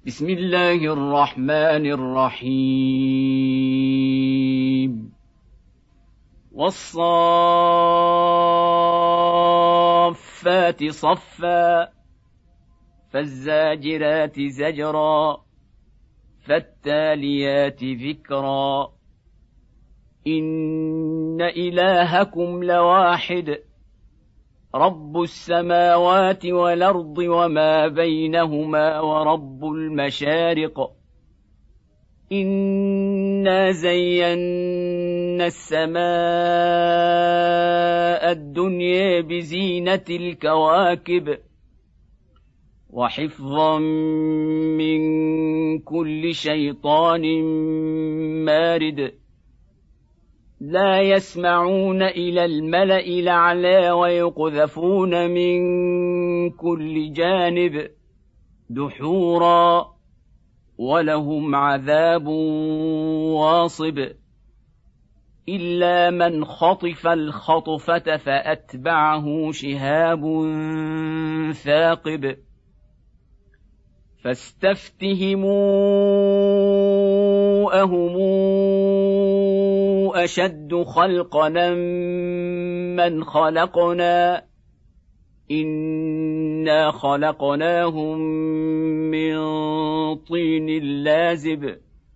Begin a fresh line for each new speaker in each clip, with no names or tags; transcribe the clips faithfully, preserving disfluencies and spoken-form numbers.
بسم الله الرحمن الرحيم والصافات صفا فالزاجرات زجرا فالتاليات ذكرا إن إلهكم لواحد رب السماوات والأرض وما بينهما ورب المشارق إنا زينا السماء الدنيا بزينة الكواكب وحفظا من كل شيطان مارد لا يسمعون إلى الملأ الأعلى ويقذفون من كل جانب دحورا ولهم عذاب واصب إلا من خطف الخطفة فأتبعه شهاب ثاقب فاستفتهموا أهم أشد خلقنا من خلقنا إنا خلقناهم من طين لازب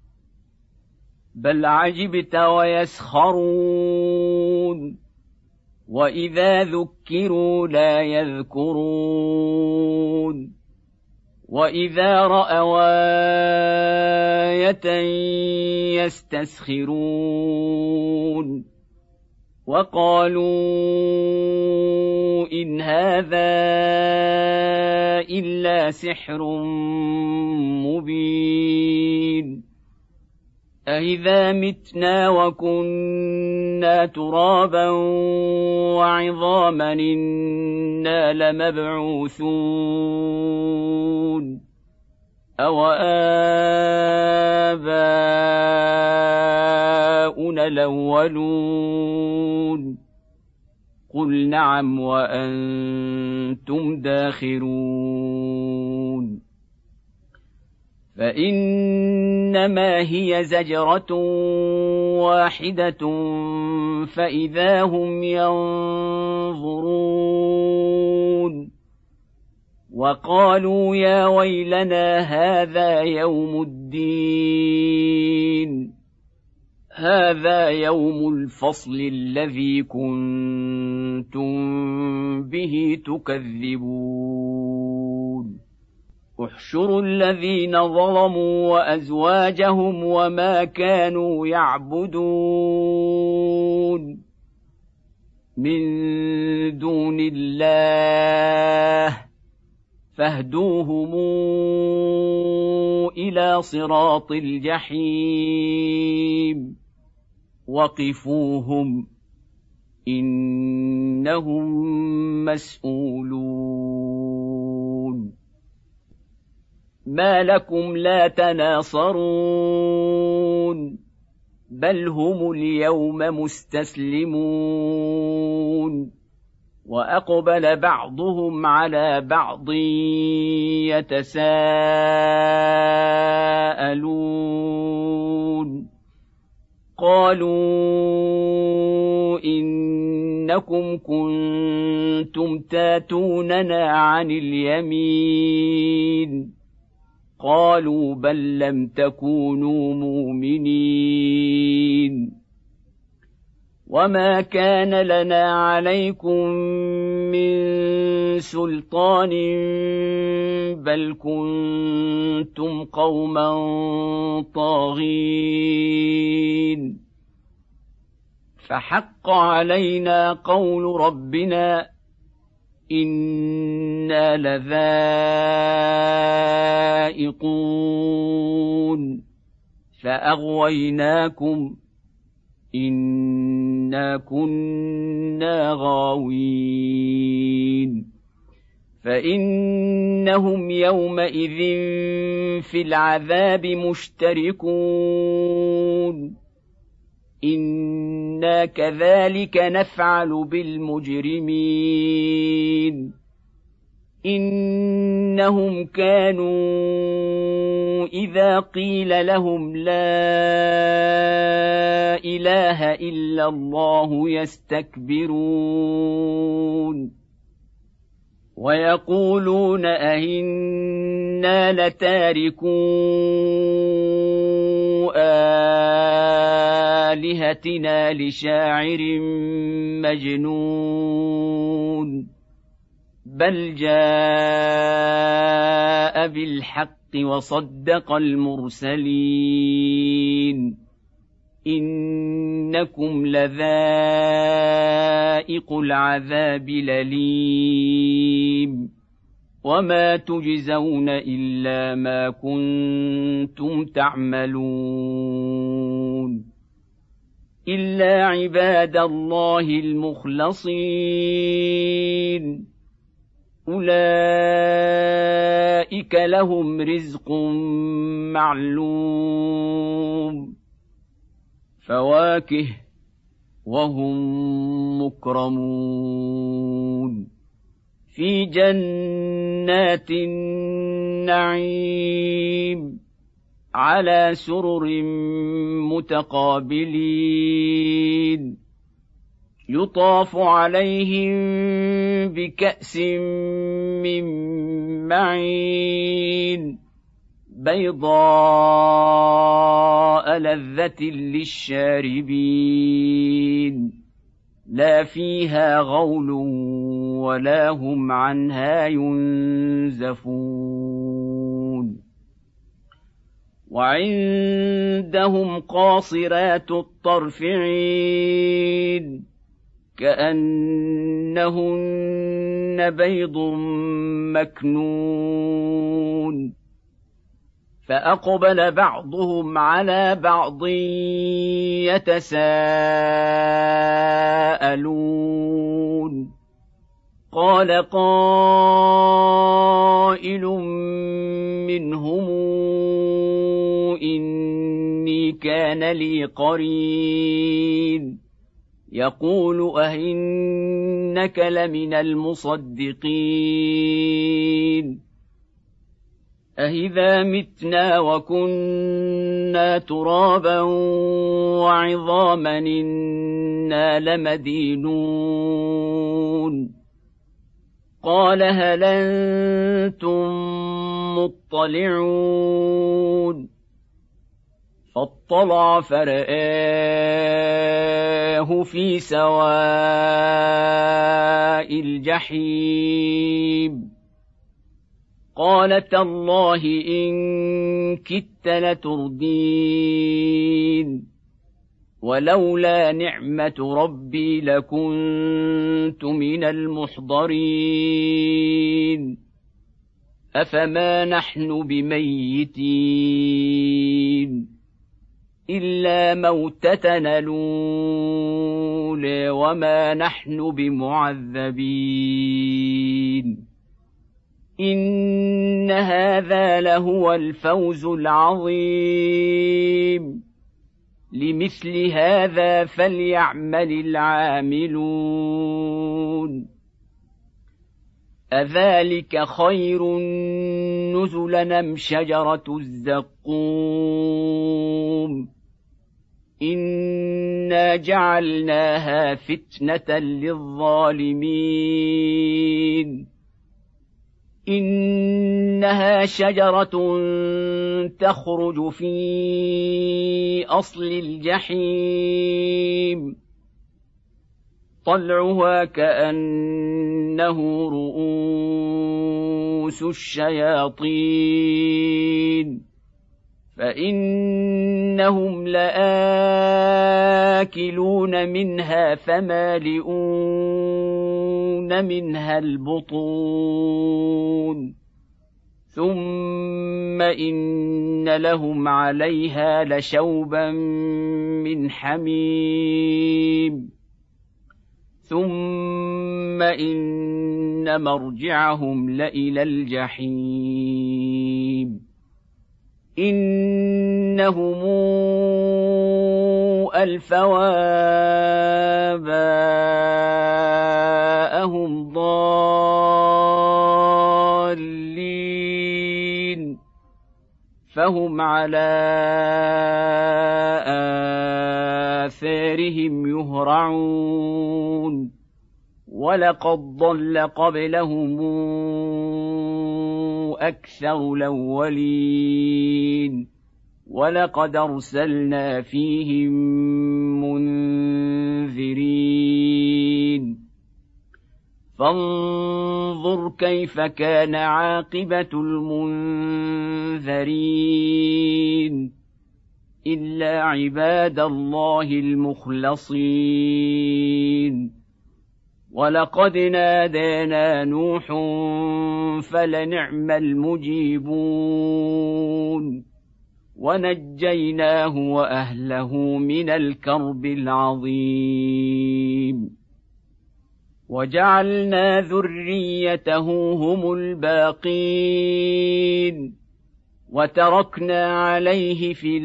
بل عجبت ويسخرون وإذا ذكروا لا يذكرون وإذا رأوا آية يستسخرون وقالوا إن هذا إلا سحر مبين أإذا متنا وكنا ترابا وعظاما إنا لمبعوثون أو آباؤنا الأولون قل نعم وأنتم داخرون فإنما هي زجرة واحدة فإذا هم ينظرون وقالوا يا ويلنا هذا يوم الدين هذا يوم الفصل الذي كنتم به تكذبون احشروا الذين ظلموا وأزواجهم وما كانوا يعبدون من دون الله فاهدوهم إلى صراط الجحيم وقفوهم إنهم مسؤولون ما لكم لا تناصرون بل هم اليوم مستسلمون وأقبل بعضهم على بعض يتساءلون قالوا إنكم كنتم تاتوننا عن اليمين قالوا بل لم تكونوا مؤمنين وما كان لنا عليكم من سلطان بل كنتم قوما طاغين فحق علينا قول ربنا إنا لذائقون فأغويناكم إنا كنا غاوين فإنهم يومئذ في العذاب مشتركون إنا كذلك نفعل بالمجرمين إنهم كانوا إذا قيل لهم لا إله إلا الله يستكبرون ويقولون أئنا لتاركو آلهتنا لشاعر مجنون بل جاء بالحق وصدق المرسلين إنكم لذائق العذاب الأليم وما تجزون إلا ما كنتم تعملون إلا عباد الله المخلصين أولئك لهم رزق معلوم فواكه وهم مكرمون في جنات النعيم على سرر متقابلين يطاف عليهم بكأس من معين بيضاء لذة للشاربين لا فيها غول ولا هم عنها ينزفون وعندهم قاصرات الطرف عين كأنهن بيض مكنون فأقبل بعضهم على بعض يتساءلون قال قائل منهم إني كان لي قرين يقول أئنك لمن المصدقين أإذا متنا وكنا ترابا وعظاما إنا لمدينون قال هل أنتم مطلعون فاطلع فرآه في سواء الجحيم قال تالله إن كدت لتردين ولولا نعمة ربي لكنت من المحضرين أفما نحن بميتين إلا موتتنا الأولى وما نحن بمعذبين إن هذا لهو الفوز العظيم لمثل هذا فليعمل العاملون أذلك خير نزلا أم شجرة الزقوم إنا جعلناها فتنة للظالمين إنها شجرة تخرج في أصل الجحيم طلعها كأنه رؤوس الشياطين فإنهم لآكلون منها فمالئون منها البطون ثم إن لهم عليها لشوبا من حميم ثم إن مرجعهم لإلى الجحيم إنهم ألفوا آباءهم ضالين فهم على آثارهم يهرعون ولقد ضل قبلهم أكثر الأولين ولقد أرسلنا فيهم منذرين فانظر كيف كان عاقبة المنذرين إلا عباد الله المخلصين ولقد نادانا نوح فلنعم المجيبون ونجيناه وأهله من الكرب العظيم وجعلنا ذريته هم الباقين وتركنا عليه في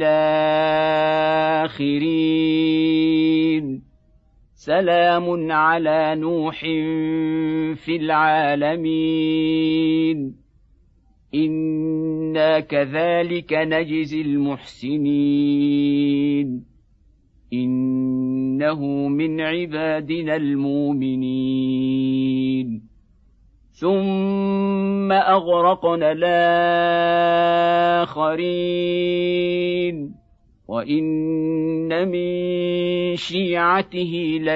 الآخرين سلام على نوح في العالمين إنا كذلك نجزي المحسنين إنه من عبادنا المؤمنين ثم أغرقنا الآخرين وإن من شيعته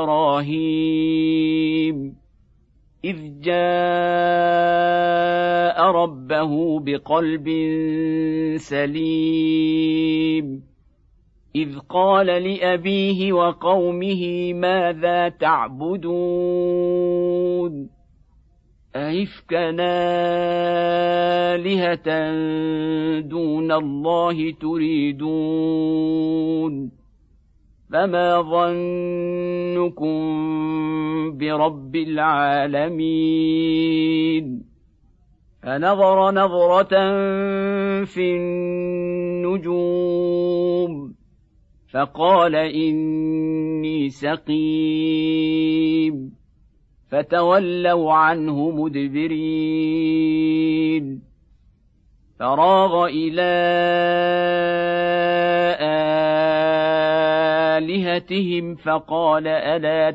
لإبراهيم إذ جاء ربه بقلب سليم إذ قال لأبيه وقومه ماذا تعبدون أئفكا آلهة دون الله تريدون فما ظنكم برب العالمين فنظر نظرة في النجوم فقال إني سقيم فتولوا عنه مدبرين فراغ إلى آلهتهم فقال ألا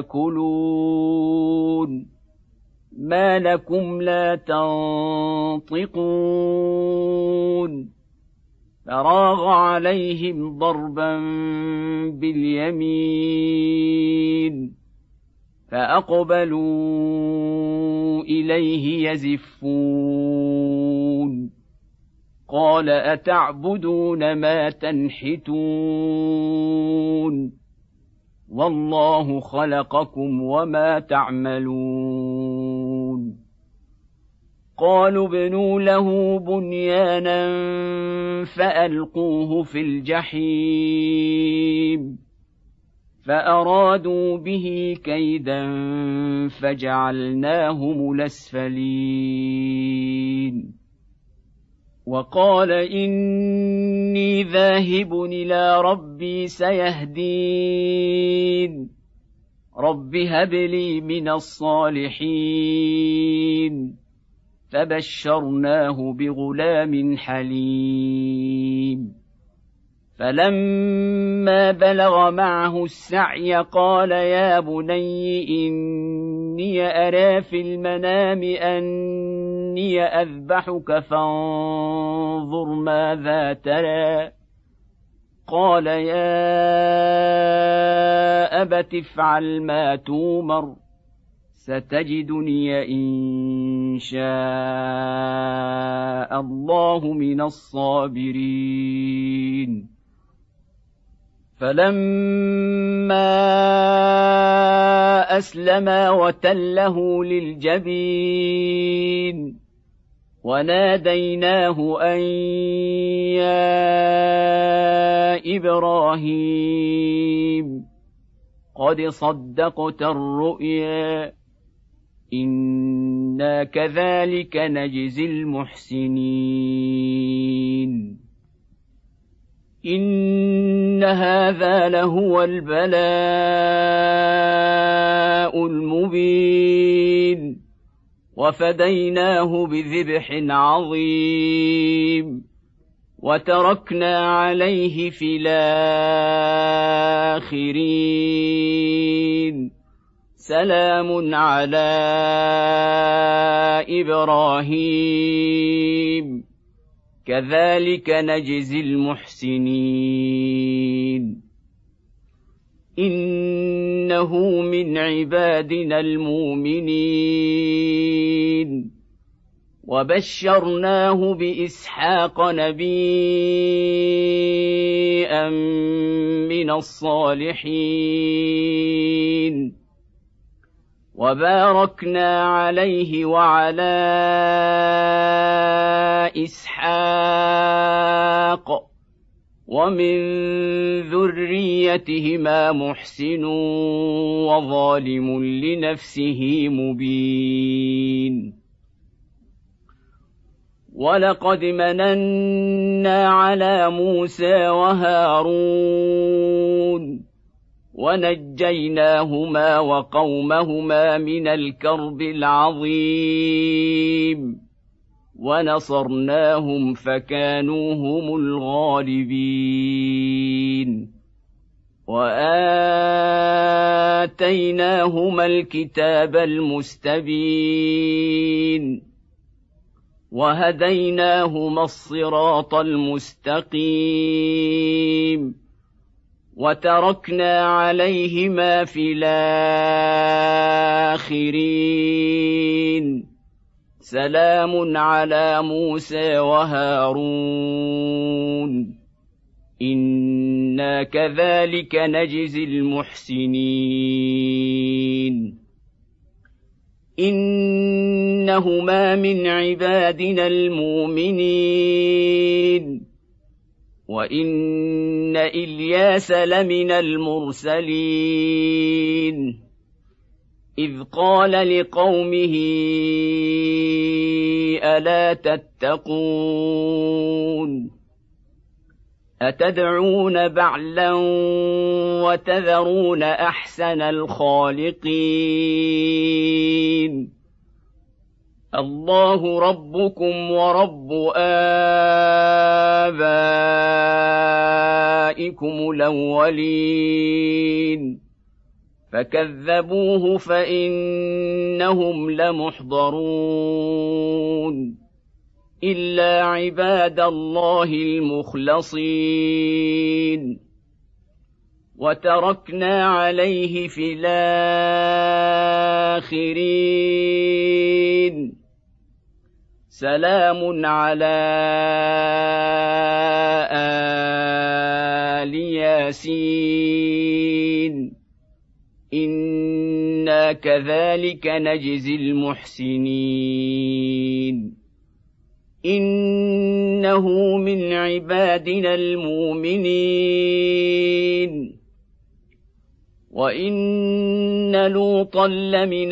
تأكلون ما لكم لا تنطقون فراغ عليهم ضربا باليمين فأقبلوا إليه يزفون قال أتعبدون ما تنحتون والله خلقكم وما تعملون قالوا ابنوا له بنيانا فألقوه في الجحيم فأرادوا به كيدا فجعلناهم الأسفلين وقال إني ذاهب إلى ربي سيهدين رب هب لي من الصالحين فبشرناه بغلام حليم فلما بلغ معه السعي قال يا بني إني أرى في المنام أني أذبحك فانظر ماذا ترى قال يا أبت افعل ما تومر ستجدني إن شاء الله من الصابرين فلما أسلما وتله للجبين وناديناه أن يا إبراهيم قد صدقت الرؤيا إنا كذلك نجزي المحسنين إن هذا لهو البلاء المبين وفديناه بذبح عظيم وتركنا عليه في الآخرين سلام على إبراهيم كذلك نجزي المحسنين إنه من عبادنا المؤمنين وبشرناه بإسحاق نبيا من الصالحين وباركنا عليه وعلى إسحاق ومن ذريتهما محسن وظالم لنفسه مبين ولقد مننا على موسى وهارون ونجيناهما وقومهما من الكرب العظيم ونصرناهم فكانوا هم الغالبين وآتيناهما الكتاب المستبين وهديناهما الصراط المستقيم وتركنا عليهما في الآخرين سلام على موسى وهارون إنا كذلك نجزي المحسنين إنهما من عبادنا المؤمنين وإن إلياس لمن المرسلين إذ قال لقومه ألا تتقون أتدعون بعلا وتذرون أحسن الخالقين الله ربكم ورب آبائكم الأولين فكذبوه فإنهم لمحضرون إلا عباد الله المخلصين وتركنا عليه في الآخرين سلام على آل ياسين إنا كذلك نجزي المحسنين إنه من عبادنا المؤمنين وإن لوطا لمن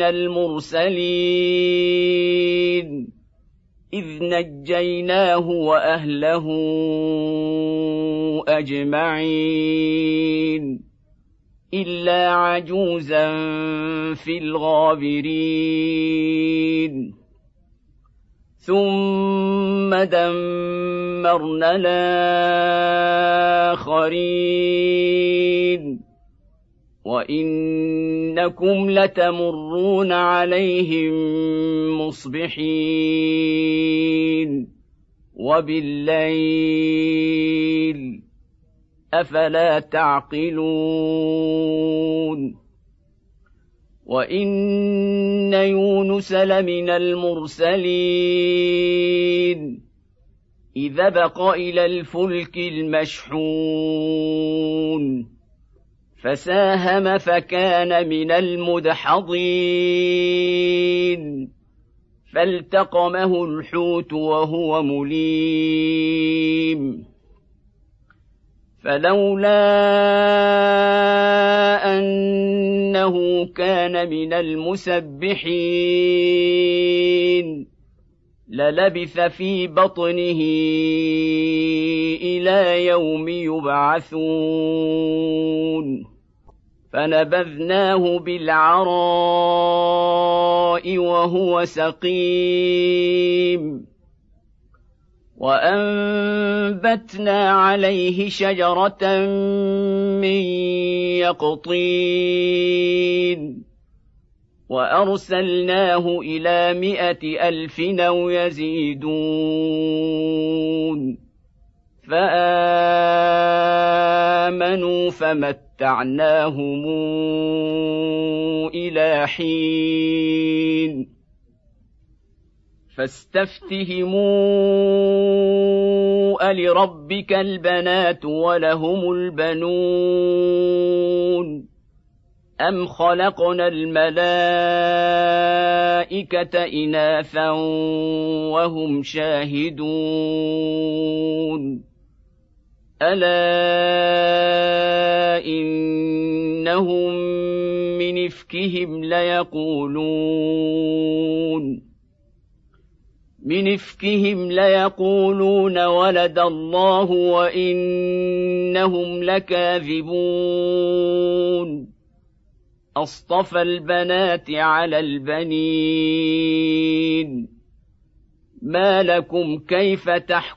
المرسلين إذ نجيناه وأهله أجمعين إلا عجوزا في الغابرين ثم دمرنا الآخرين وإنكم لتمرون عليهم مصبحين وبالليل أفلا تعقلون وإن يونس لمن المرسلين إذ أبق إلى الفلك المشحون فساهم فكان من المدحضين فالتقمه الحوت وهو مليم فلولا أنه كان من المسبحين للبث في بطنه إلى يوم يبعثون فنبذناه بالعراء وهو سقيم وأنبتنا عليه شجرة من يقطين وأرسلناه إلى مائة ألف أو يزيدون فآمنوا فمتعناهم إلى حين فاستفتهموا ألربك البنات ولهم البنون أم خلقنا الملائكة إناثا وهم شاهدون ألا إنهم من إفكهم ليقولون من إفكهم ليقولون ولد الله وإنهم لكاذبون أصطفى البنات على البنين ما لكم كيف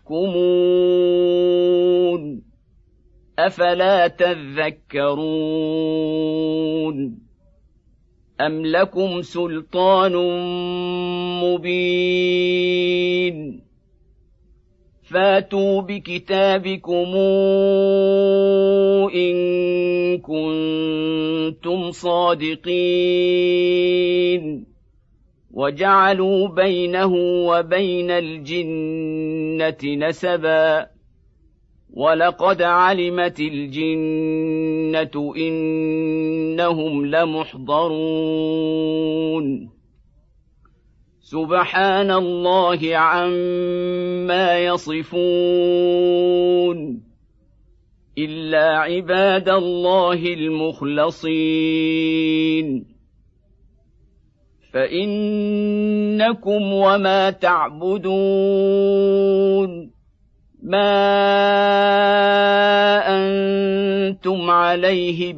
تحكمون أفلا تذكرون أم لكم سلطان مبين فاتوا بكتابكم إن كنتم صادقين وجعلوا بينه وبين الجنة نسبا ولقد علمت الجنة إنهم لمحضرون سبحان الله عما يصفون إلا عباد الله المخلصين فإنكم وما تعبدون ما أنتم عليه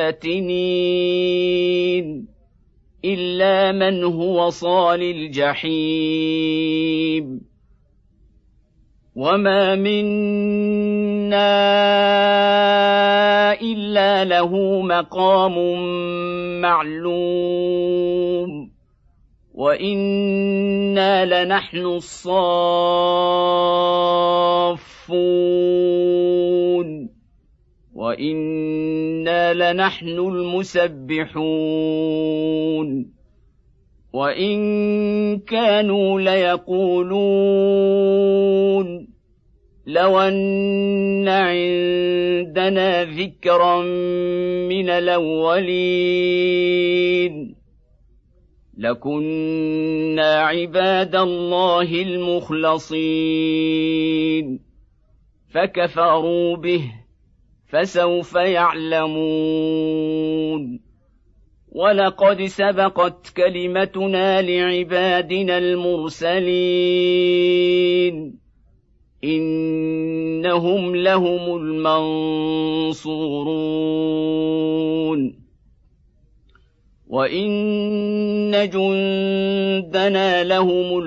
بفاتنين إلا من هو صال الجحيم وما منا إلا له مقام معلوم وإنا لنحن الصافون وإنا لنحن المسبحون وإن كانوا ليقولون لو أن عندنا ذكرا من الأولين لكنا عباد الله المخلصين فكفروا به فسوف يعلمون ولقد سبقت كلمتنا لعبادنا المرسلين إنهم لهم المنصورون وإن جندنا لهم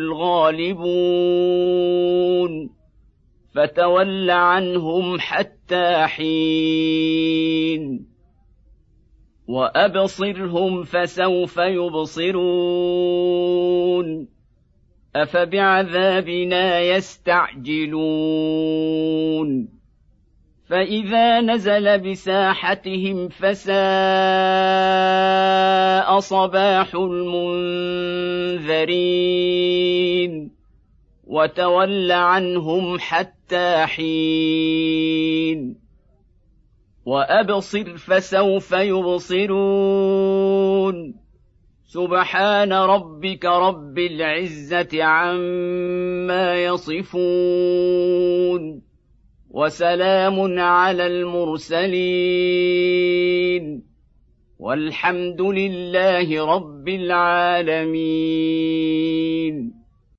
الغالبون فتول عنهم حتى حين وأبصرهم فسوف يبصرون أفبعذابنا يستعجلون فإذا نزل بساحتهم فساء صباح المنذرين وتول عنهم حتى حين وأبصر فسوف يبصرون سبحان ربك رب العزة عما يصفون وسلام على المرسلين والحمد لله رب العالمين.